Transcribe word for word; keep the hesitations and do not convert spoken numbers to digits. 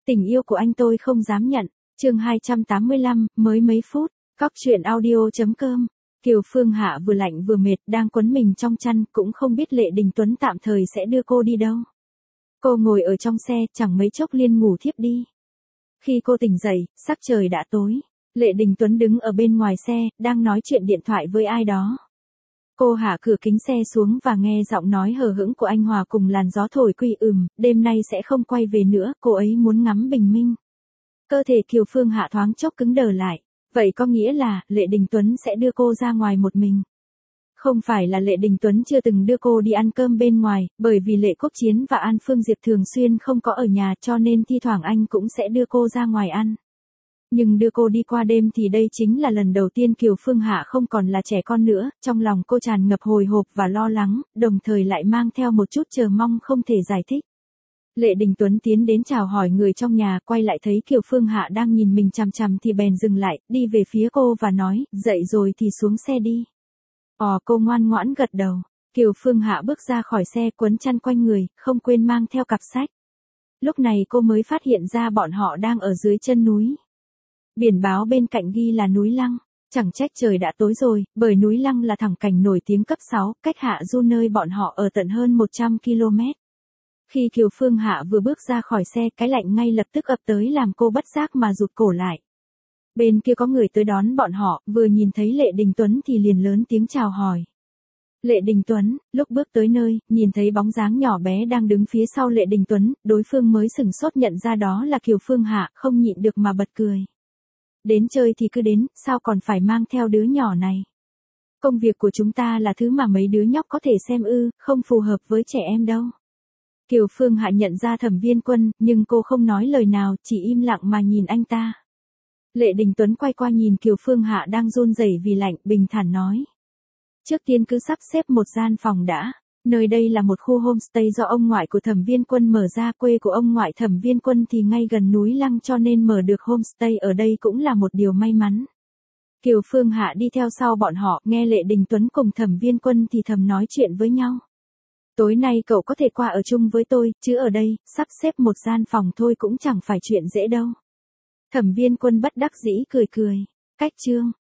Tình yêu của anh tôi không dám nhận. Chương hai trăm tám mươi lăm, mới mấy phút. Cóc truyện audio chấm com. Kiều Phương Hạ vừa lạnh vừa mệt, đang quấn mình trong chăn, cũng không biết Lệ Đình Tuấn tạm thời sẽ đưa cô đi đâu. Cô ngồi ở trong xe, chẳng mấy chốc liền ngủ thiếp đi. Khi cô tỉnh dậy, sắc trời đã tối. Lệ Đình Tuấn đứng ở bên ngoài xe, đang nói chuyện điện thoại với ai đó. Cô hạ cửa kính xe xuống và nghe giọng nói hờ hững của anh hòa cùng làn gió thổi quy ừm, đêm nay sẽ không quay về nữa, cô ấy muốn ngắm bình minh. Cơ thể Kiều Phương Hạ thoáng chốc cứng đờ lại. Vậy có nghĩa là, Lệ Đình Tuấn sẽ đưa cô ra ngoài một mình. Không phải là Lệ Đình Tuấn chưa từng đưa cô đi ăn cơm bên ngoài, bởi vì Lệ Quốc Chiến và An Phương Diệp thường xuyên không có ở nhà cho nên thi thoảng anh cũng sẽ đưa cô ra ngoài ăn. Nhưng đưa cô đi qua đêm thì đây chính là lần đầu tiên Kiều Phương Hạ không còn là trẻ con nữa, trong lòng cô tràn ngập hồi hộp và lo lắng, đồng thời lại mang theo một chút chờ mong không thể giải thích. Lệ Đình Tuấn tiến đến chào hỏi người trong nhà, quay lại thấy Kiều Phương Hạ đang nhìn mình chằm chằm thì bèn dừng lại, đi về phía cô và nói, dậy rồi thì xuống xe đi. Ồ, cô ngoan ngoãn gật đầu. Kiều Phương Hạ bước ra khỏi xe quấn chăn quanh người, không quên mang theo cặp sách. Lúc này cô mới phát hiện ra bọn họ đang ở dưới chân núi. Biển báo bên cạnh ghi là núi Lăng. Chẳng trách trời đã tối rồi, bởi núi Lăng là thẳng cảnh nổi tiếng cấp sáu, cách Hạ Du nơi bọn họ ở tận hơn một trăm ki lô mét. Khi Kiều Phương Hạ vừa bước ra khỏi xe, cái lạnh ngay lập tức ập tới làm cô bất giác mà rụt cổ lại. Bên kia có người tới đón bọn họ, vừa nhìn thấy Lệ Đình Tuấn thì liền lớn tiếng chào hỏi. Lệ Đình Tuấn, lúc bước tới nơi, nhìn thấy bóng dáng nhỏ bé đang đứng phía sau Lệ Đình Tuấn, đối phương mới sửng sốt nhận ra đó là Kiều Phương Hạ, không nhịn được mà bật cười. Đến chơi thì cứ đến, sao còn phải mang theo đứa nhỏ này? Công việc của chúng ta là thứ mà mấy đứa nhóc có thể xem ư, không phù hợp với trẻ em đâu. Kiều Phương Hạ nhận ra Thẩm Viên Quân, nhưng cô không nói lời nào, chỉ im lặng mà nhìn anh ta. Lệ Đình Tuấn quay qua nhìn Kiều Phương Hạ đang run rẩy vì lạnh, bình thản nói. Trước tiên cứ sắp xếp một gian phòng đã. Nơi đây là một khu homestay do ông ngoại của Thẩm Viên Quân mở ra, quê của ông ngoại Thẩm Viên Quân thì ngay gần núi Lăng cho nên mở được homestay ở đây cũng là một điều may mắn. Kiều Phương Hạ đi theo sau bọn họ, nghe Lệ Đình Tuấn cùng Thẩm Viên Quân thì thầm nói chuyện với nhau. Tối nay cậu có thể qua ở chung với tôi, chứ ở đây, sắp xếp một gian phòng thôi cũng chẳng phải chuyện dễ đâu. Thẩm Viên Quân bất đắc dĩ cười cười. Cách chương.